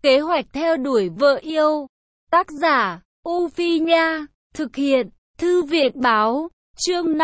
Kế hoạch theo đuổi vợ yêu. Tác giả, U Phi Nha. Thực hiện, Thư viện Báo. Chương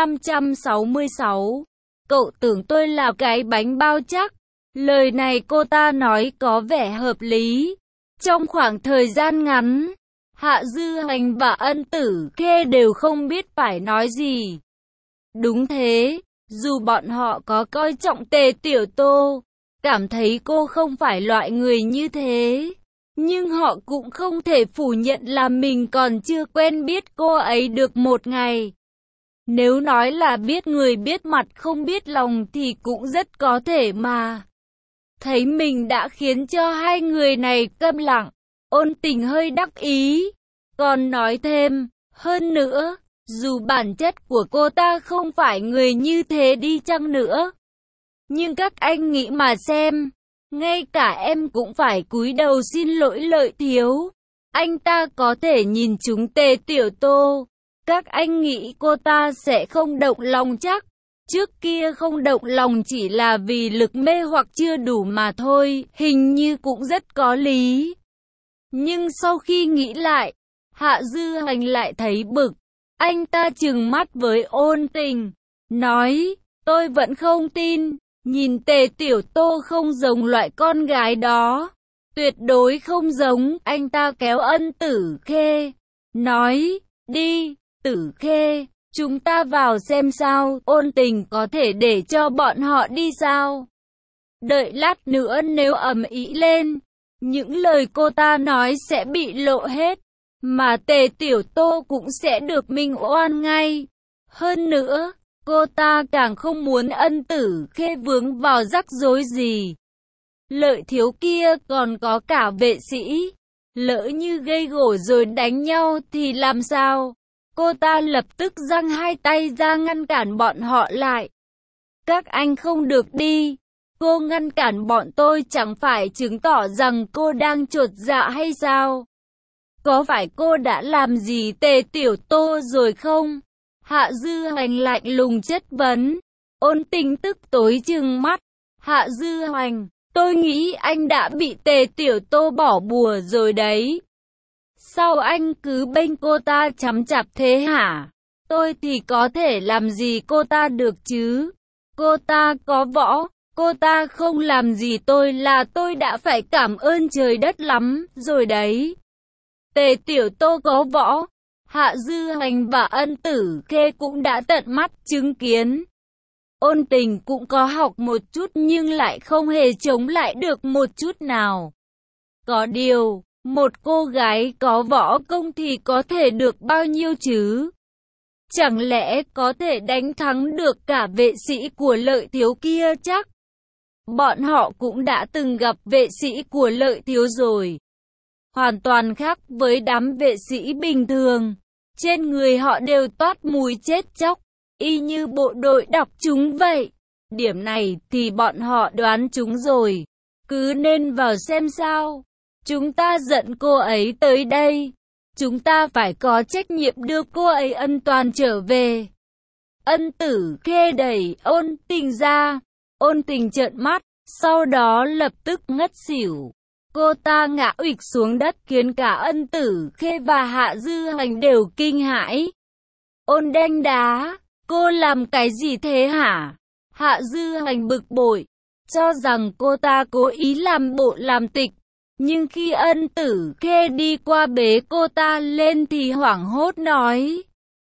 566. Cậu tưởng tôi là cái bánh bao chắc. Lời này cô ta nói có vẻ hợp lý. Trong khoảng thời gian ngắn, Hạ Dư Hoành và Ân Tử Khê đều không biết phải nói gì. Đúng thế, dù bọn họ có coi trọng Tề Tiểu Tô, cảm thấy cô không phải loại người như thế, nhưng họ cũng không thể phủ nhận là mình còn chưa quen biết cô ấy được một ngày. Nếu nói là biết người biết mặt không biết lòng thì cũng rất có thể mà. Thấy mình đã khiến cho hai người này câm lặng, Ôn Tình hơi đắc ý, còn nói thêm, hơn nữa, dù bản chất của cô ta không phải người như thế đi chăng nữa, nhưng các anh nghĩ mà xem, ngay cả em cũng phải cúi đầu xin lỗi Lợi Thiếu. Anh ta có thể nhìn chúng Tề Tiểu Tô, các anh nghĩ cô ta sẽ không động lòng chắc. Trước kia không động lòng chỉ là vì lực mê hoặc chưa đủ mà thôi, hình như cũng rất có lý. Nhưng sau khi nghĩ lại, Hạ Dư Hoành lại thấy bực. Anh ta trừng mắt với Ôn Tình, nói, tôi vẫn không tin, nhìn Tề Tiểu Tô không giống loại con gái đó. Tuyệt đối không giống. Anh ta kéo Ân Tử Khê, nói, đi, Tử Khê, chúng ta vào xem sao. Ôn Tình có thể để cho bọn họ đi sao? Đợi lát nữa nếu ầm ĩ lên, những lời cô ta nói sẽ bị lộ hết, mà Tề Tiểu Tô cũng sẽ được minh oan ngay. Hơn nữa, cô ta càng không muốn Ân Tử Khê vướng vào rắc rối gì. Lợi Thiếu kia còn có cả vệ sĩ, lỡ như gây gổ rồi đánh nhau thì làm sao? Cô ta lập tức giang hai tay ra ngăn cản bọn họ lại. Các anh không được đi. Cô ngăn cản bọn tôi chẳng phải chứng tỏ rằng cô đang chột dạ hay sao? Có phải cô đã làm gì Tề Tiểu Tô rồi không? Hạ Dư Hoành lạnh lùng chất vấn. Ôn Tình tức tối trừng mắt. Hạ Dư Hoành, tôi nghĩ anh đã bị Tề Tiểu Tô bỏ bùa rồi đấy. Sao anh cứ bênh cô ta chằm chạp thế hả? Tôi thì có thể làm gì cô ta được chứ? Cô ta có võ, cô ta không làm gì tôi là tôi đã phải cảm ơn trời đất lắm rồi đấy. Tề Tiểu Tô có võ, Hạ Dư Hoành và Ân Tử Khê cũng đã tận mắt chứng kiến. Ôn Tình cũng có học một chút nhưng lại không hề chống lại được một chút nào. Có điều, một cô gái có võ công thì có thể được bao nhiêu chứ? Chẳng lẽ có thể đánh thắng được cả vệ sĩ của Lợi Thiếu kia chắc? Bọn họ cũng đã từng gặp vệ sĩ của Lợi Thiếu rồi. Hoàn toàn khác với đám vệ sĩ bình thường. Trên người họ đều toát mùi chết chóc, y như bộ đội đọc chúng vậy. Điểm này thì bọn họ đoán chúng rồi. Cứ nên vào xem sao. Chúng ta dẫn cô ấy tới đây. Chúng ta phải có trách nhiệm đưa cô ấy an toàn trở về. Ân Tử Khê đẩy Ôn Tình ra. Ôn Tình trợn mắt, sau đó lập tức ngất xỉu. Cô ta ngã ụịch xuống đất khiến cả Ân Tử Khê và Hạ Dư Hoành đều kinh hãi. Ôn Đanh Đá, cô làm cái gì thế hả? Hạ Dư Hoành bực bội, cho rằng cô ta cố ý làm bộ làm tịch. Nhưng khi Ân Tử Khê đi qua bế cô ta lên thì hoảng hốt nói.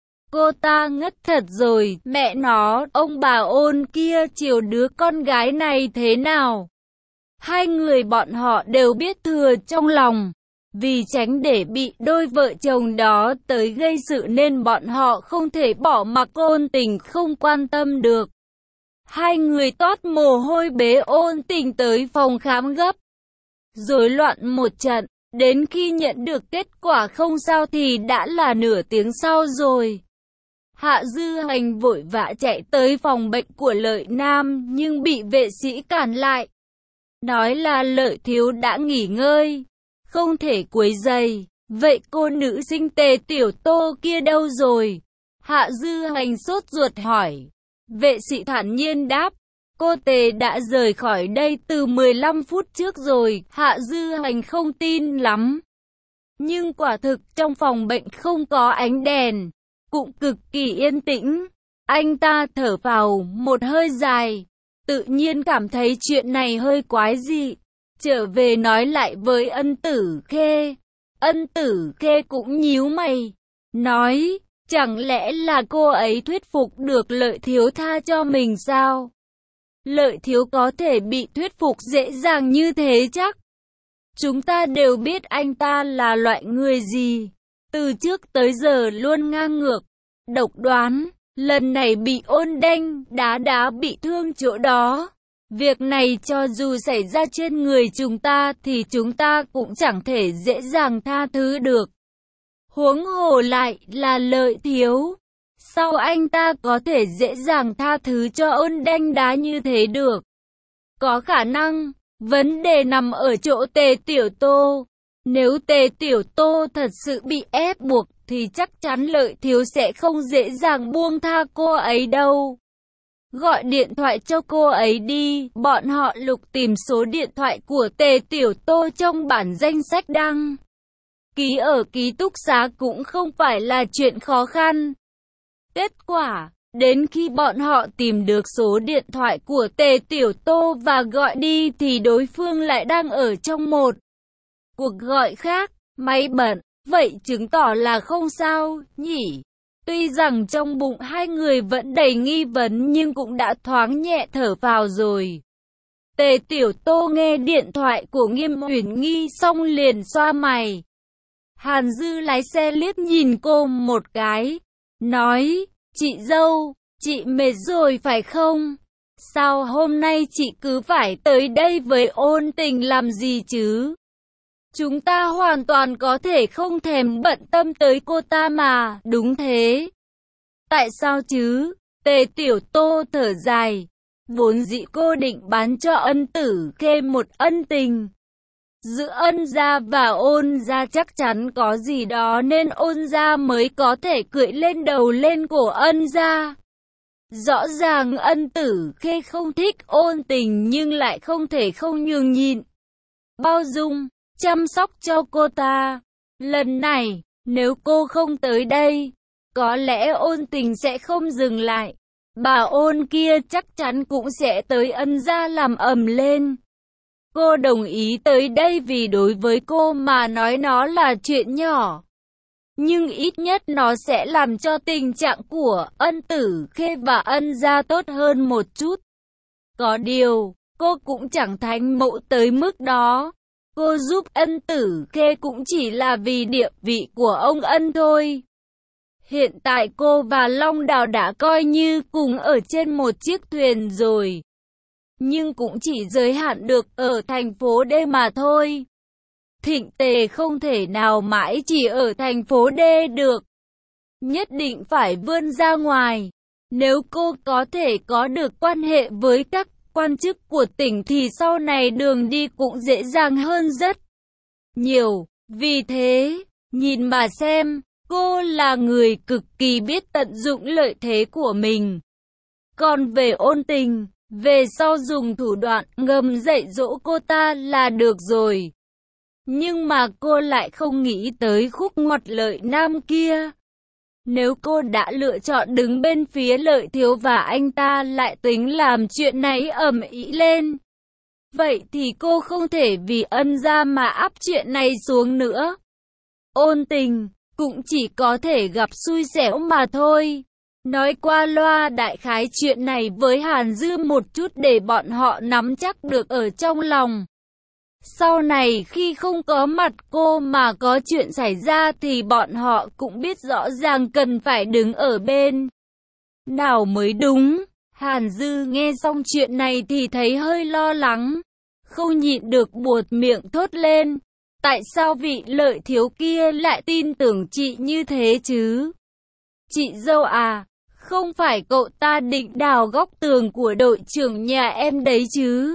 Cô ta ngất thật rồi, mẹ nó, ông bà Ôn kia chiều đứa con gái này thế nào? Hai người bọn họ đều biết thừa trong lòng. Vì tránh để bị đôi vợ chồng đó tới gây sự nên bọn họ không thể bỏ mặc Ôn Tình không quan tâm được. Hai người toát mồ hôi bế Ôn Tình tới phòng khám gấp. Rối loạn một trận, đến khi nhận được kết quả không sao thì đã là nửa tiếng sau rồi. Hạ Dư Hoành vội vã chạy tới phòng bệnh của Lợi Nam nhưng bị vệ sĩ cản lại. Nói là Lợi Thiếu đã nghỉ ngơi, không thể quấy rầy. Vậy cô nữ sinh Tề Tiểu Tô kia đâu rồi? Hạ Dư Hoành sốt ruột hỏi. Vệ sĩ thản nhiên đáp, Cô Tề đã rời khỏi đây từ 15 phút trước rồi. Hạ Dư Hành không tin lắm. Nhưng quả thực trong phòng bệnh không có ánh đèn, cũng cực kỳ yên tĩnh. Anh ta thở vào một hơi dài, tự nhiên cảm thấy chuyện này hơi quái dị. Trở về nói lại với Ân Tử Khê. Ân Tử Khê cũng nhíu mày, nói, chẳng lẽ là cô ấy thuyết phục được Lợi Thiếu tha cho mình sao? Lợi Thiếu có thể bị thuyết phục dễ dàng như thế chắc? Chúng ta đều biết anh ta là loại người gì. Từ trước tới giờ luôn ngang ngược, độc đoán. Lần này bị Ôn Đanh đá bị thương chỗ đó. Việc này cho dù xảy ra trên người chúng ta thì chúng ta cũng chẳng thể dễ dàng tha thứ được. Huống hồ lại là Lợi Thiếu. Sao anh ta có thể dễ dàng tha thứ cho Ôn Đanh đá như thế được? Có khả năng, vấn đề nằm ở chỗ Tề Tiểu Tô. Nếu Tề Tiểu Tô thật sự bị ép buộc thì chắc chắn Lợi Thiếu sẽ không dễ dàng buông tha cô ấy đâu. Gọi điện thoại cho cô ấy đi. Bọn họ lục tìm số điện thoại của Tề Tiểu Tô trong bản danh sách đăng ký ở ký túc xá cũng không phải là chuyện khó khăn. Kết quả, đến khi bọn họ tìm được số điện thoại của Tề Tiểu Tô và gọi đi thì đối phương lại đang ở trong một cuộc gọi khác, máy bận. Vậy chứng tỏ là không sao, nhỉ? Tuy rằng trong bụng hai người vẫn đầy nghi vấn nhưng cũng đã thoáng nhẹ thở vào rồi. Tề Tiểu Tô nghe điện thoại của Nghiêm Uyển Nghi xong liền xoa mày. Hàn Dư lái xe liếc nhìn cô một cái, nói, chị dâu, chị mệt rồi phải không? Sao hôm nay chị cứ phải tới đây với Ôn Tình làm gì chứ? Chúng ta hoàn toàn có thể không thèm bận tâm tới cô ta mà, đúng thế. Tại sao chứ? Tề Tiểu Tô thở dài. Vốn dĩ cô định bán cho Ân Tử Khê một ân tình. Giữa Ân gia và Ôn gia chắc chắn có gì đó nên Ôn gia mới có thể cưỡi lên đầu lên cổ Ân gia. Rõ ràng Ân Tử Khê không thích Ôn Tình nhưng lại không thể không nhường nhịn, bao dung, chăm sóc cho cô ta. Lần này, nếu cô không tới đây, có lẽ Ôn Tình sẽ không dừng lại. Bà Ôn kia chắc chắn cũng sẽ tới Ân gia làm ầm lên. Cô đồng ý tới đây vì đối với cô mà nói nó là chuyện nhỏ. Nhưng ít nhất nó sẽ làm cho tình trạng của Ân Tử Khê và Ân gia tốt hơn một chút. Có điều, cô cũng chẳng thánh mẫu tới mức đó. Cô giúp Ân Tử Khê cũng chỉ là vì địa vị của ông Ân thôi. Hiện tại cô và Long Đào đã coi như cùng ở trên một chiếc thuyền rồi. Nhưng cũng chỉ giới hạn được ở thành phố D mà thôi. Thịnh Tề không thể nào mãi chỉ ở thành phố D được. Nhất định phải vươn ra ngoài. Nếu cô có thể có được quan hệ với các quan chức của tỉnh thì sau này đường đi cũng dễ dàng hơn rất nhiều. Vì thế, nhìn mà xem, cô là người cực kỳ biết tận dụng lợi thế của mình. Còn về Ôn Tình, về sau dùng thủ đoạn ngầm dạy dỗ cô ta là được rồi. Nhưng mà cô lại không nghĩ tới khúc ngoặt Lợi Nam kia. Nếu cô đã lựa chọn đứng bên phía Lợi Thiếu và anh ta lại tính làm chuyện này ầm ĩ lên, vậy thì cô không thể vì Ân gia mà áp chuyện này xuống nữa. Ôn Tình cũng chỉ có thể gặp xui xẻo mà thôi. Nói qua loa đại khái chuyện này với Hàn Dư một chút để bọn họ nắm chắc được ở trong lòng. Sau này khi không có mặt cô mà có chuyện xảy ra thì bọn họ cũng biết rõ ràng cần phải đứng ở bên nào mới đúng. Hàn Dư nghe xong chuyện này thì thấy hơi lo lắng, không nhịn được buột miệng thốt lên. Tại sao vị Lợi Thiếu kia lại tin tưởng chị như thế chứ? Chị dâu à, không phải cậu ta định đào góc tường của đội trưởng nhà em đấy chứ?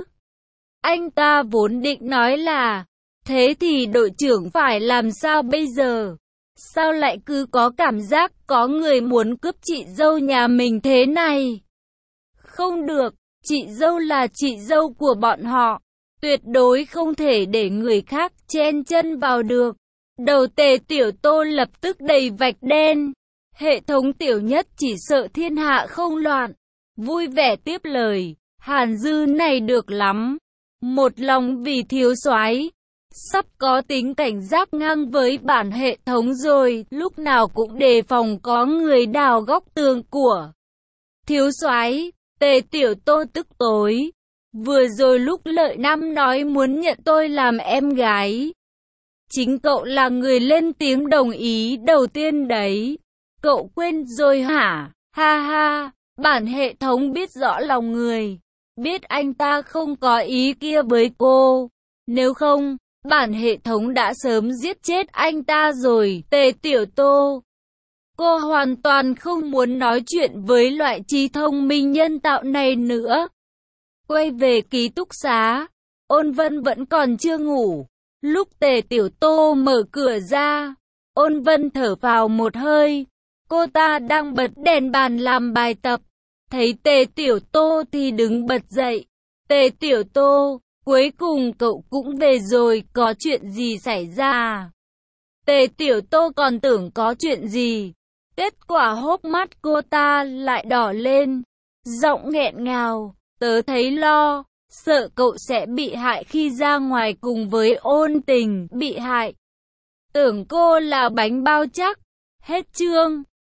Anh ta vốn định nói là, thế thì đội trưởng phải làm sao bây giờ? Sao lại cứ có cảm giác có người muốn cướp chị dâu nhà mình thế này? Không được, Chị dâu là chị dâu của bọn họ, tuyệt đối không thể để người khác chen chân vào được. Đầu Tề Tiểu Tô lập tức đầy vạch đen. Hệ thống Tiểu Nhất chỉ sợ thiên hạ không loạn. Vui vẻ tiếp lời, Hàn Dư này được lắm. Một lòng vì thiếu soái, sắp có tính cảnh giác ngang với bản hệ thống rồi, lúc nào cũng đề phòng có người đào góc tường của thiếu soái. Tề Tiểu Tô tức tối. Vừa rồi lúc Lợi Nam nói muốn nhận tôi làm em gái, chính cậu là người lên tiếng đồng ý đầu tiên đấy. Cậu quên rồi hả? Ha ha, bản hệ thống biết rõ lòng người, biết anh ta không có ý kia với cô. Nếu không, bản hệ thống đã sớm giết chết anh ta rồi. Tề Tiểu Tô, cô hoàn toàn không muốn nói chuyện với loại trí thông minh nhân tạo này nữa. Quay về ký túc xá, Ôn Vân vẫn còn chưa ngủ. Lúc Tề Tiểu Tô mở cửa ra, Ôn Vân thở vào một hơi. Cô ta đang bật đèn bàn làm bài tập. Thấy Tề Tiểu Tô thì đứng bật dậy. Tề Tiểu Tô, cuối cùng cậu cũng về rồi, có chuyện gì xảy ra? Tề Tiểu Tô còn tưởng có chuyện gì. Kết quả hốc mắt cô ta lại đỏ lên. Giọng nghẹn ngào, tớ thấy lo, sợ cậu sẽ bị hại khi ra ngoài cùng với Ôn Tình. Bị hại? Tưởng cô là bánh bao chắc. Hết chương.